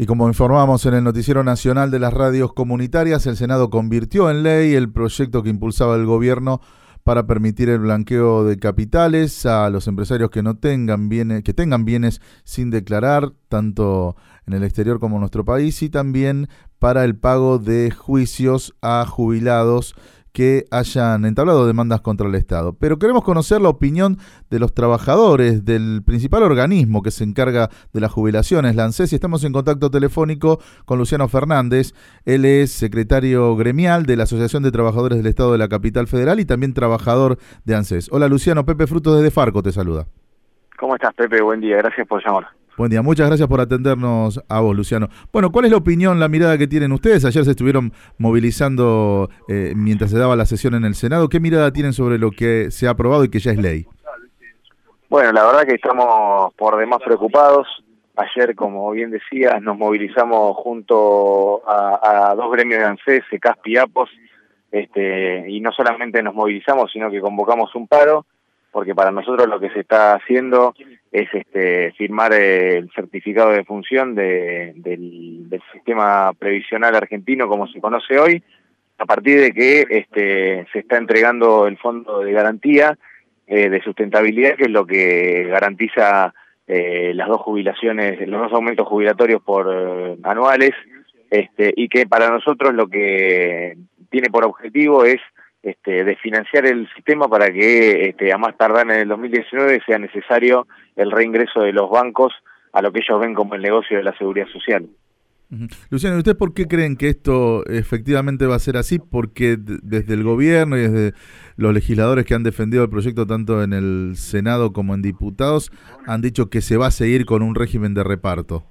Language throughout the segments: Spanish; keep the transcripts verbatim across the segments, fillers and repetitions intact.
Y como informamos en el Noticiero Nacional de las Radios Comunitarias, el Senado convirtió en ley el proyecto que impulsaba el gobierno para permitir el blanqueo de capitales a los empresarios que no tengan bienes, que tengan bienes sin declarar, tanto en el exterior como en nuestro país, y también para el pago de juicios a jubilados que hayan entablado demandas contra el Estado. Pero queremos conocer la opinión de los trabajadores del principal organismo que se encarga de las jubilaciones, la ANSES, y estamos en contacto telefónico con Luciano Fernández. Él es secretario gremial de la Asociación de Trabajadores del Estado de la Capital Federal y también trabajador de ANSES. Hola Luciano, Pepe Frutos desde Farco te saluda. ¿Cómo estás, Pepe? Buen día, gracias por llamar. Buen día, muchas gracias por atendernos a vos, Luciano. Bueno, ¿cuál es la opinión, la mirada que tienen ustedes? Ayer se estuvieron movilizando eh, mientras se daba la sesión en el Senado. ¿Qué mirada tienen sobre lo que se ha aprobado y que ya es ley? Bueno, la verdad que estamos por demás preocupados. Ayer, como bien decías, nos movilizamos junto a, a dos gremios de ANSES, CECASP y APOS, este, y no solamente nos movilizamos, sino que convocamos un paro, porque para nosotros lo que se está haciendo es este, firmar el certificado de función de, del, del sistema previsional argentino como se conoce hoy, a partir de que este, se está entregando el fondo de garantía eh, de sustentabilidad, que es lo que garantiza eh, las dos jubilaciones, los dos aumentos jubilatorios por eh, anuales, este, y que para nosotros lo que tiene por objetivo es Este, de financiar el sistema para que este, a más tardar en el dos mil diecinueve sea necesario el reingreso de los bancos a lo que ellos ven como el negocio de la seguridad social. Uh-huh. Luciano, ¿y ustedes por qué creen que esto efectivamente va a ser así? Porque d- desde el gobierno y desde los legisladores que han defendido el proyecto tanto en el Senado como en diputados han dicho que se va a seguir con un régimen de reparto.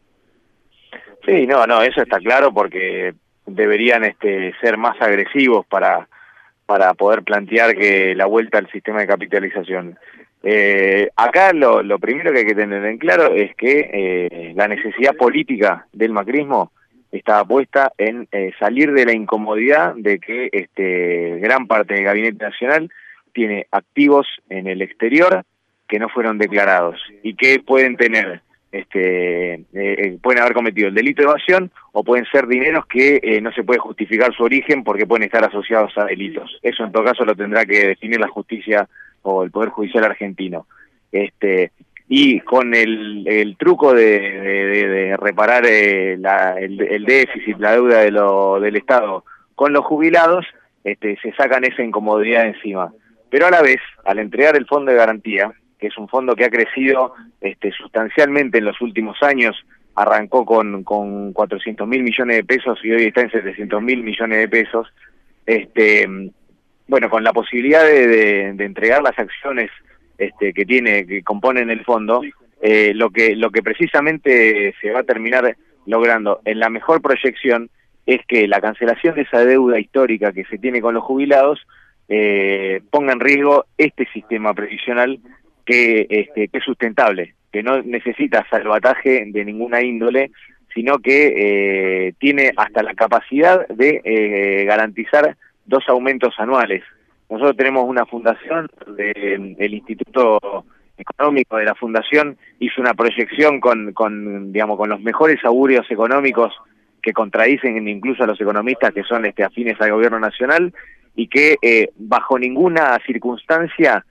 Sí, no, no, eso está claro porque deberían este, ser más agresivos para para poder plantear que la vuelta al sistema de capitalización. Eh, acá lo, lo primero que hay que tener en claro es que eh, la necesidad política del macrismo está puesta en eh, salir de la incomodidad de que este, gran parte del Gabinete Nacional tiene activos en el exterior que no fueron declarados y que pueden tener Este, eh, pueden haber cometido el delito de evasión o pueden ser dineros que eh, no se puede justificar su origen porque pueden estar asociados a delitos. Eso en todo caso lo tendrá que definir la justicia o el Poder Judicial argentino. Este, y con el, el truco de, de, de reparar eh, la, el, el déficit, la deuda de lo, del Estado con los jubilados, este, se sacan esa incomodidad encima. Pero a la vez, al entregar el fondo de garantía, que es un fondo que ha crecido este, sustancialmente en los últimos años, arrancó con, con cuatrocientos mil millones de pesos y hoy está en setecientos mil millones de pesos, este, bueno, con la posibilidad de, de, de entregar las acciones este, que tiene, que componen el fondo, eh, lo que lo que precisamente se va a terminar logrando en la mejor proyección es que la cancelación de esa deuda histórica que se tiene con los jubilados eh, ponga en riesgo este sistema previsional que, este, que es sustentable, que no necesita salvataje de ninguna índole, sino que eh, tiene hasta la capacidad de eh, garantizar dos aumentos anuales. Nosotros tenemos una fundación, de, el Instituto Económico de la Fundación hizo una proyección con, con, digamos, con los mejores augurios económicos que contradicen incluso a los economistas que son este, afines al gobierno nacional y que eh, bajo ninguna circunstancia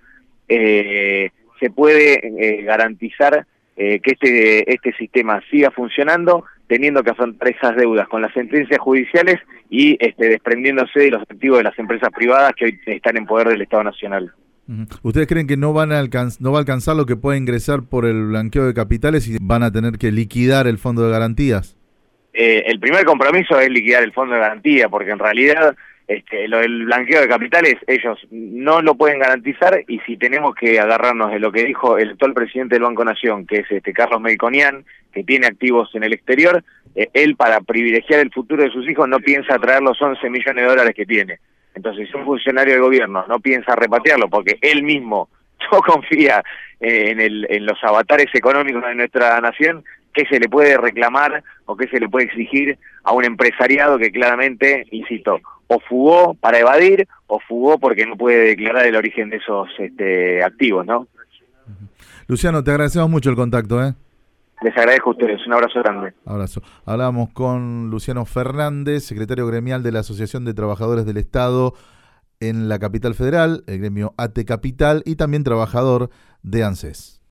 eh, se puede eh, garantizar eh, que este este sistema siga funcionando teniendo que afrontar esas deudas con las sentencias judiciales y este, desprendiéndose de los activos de las empresas privadas que hoy están en poder del Estado Nacional. Uh-huh. ¿Ustedes creen que no van a alcanz- no va a alcanzar lo que puede ingresar por el blanqueo de capitales y van a tener que liquidar el fondo de garantías? Eh, el primer compromiso es liquidar el fondo de garantía, porque en realidad Este, lo del blanqueo de capitales, ellos no lo pueden garantizar y si tenemos que agarrarnos de lo que dijo el actual presidente del Banco Nación, que es este Carlos Melconian, que tiene activos en el exterior, eh, él para privilegiar el futuro de sus hijos no piensa traer los once millones de dólares que tiene. Entonces, si un funcionario del gobierno no piensa repatriarlo porque él mismo no confía eh, en, el, en los avatares económicos de nuestra nación, ¿qué se le puede reclamar o qué se le puede exigir a un empresariado que claramente, insisto, o fugó para evadir o fugó porque no puede declarar el origen de esos este, activos, ¿no? Luciano, te agradecemos mucho el contacto, ¿eh? Les agradezco a ustedes, un abrazo grande. Abrazo. Hablábamos con Luciano Fernández, secretario gremial de la Asociación de Trabajadores del Estado en la Capital Federal, el gremio A T E Capital, y también trabajador de ANSES.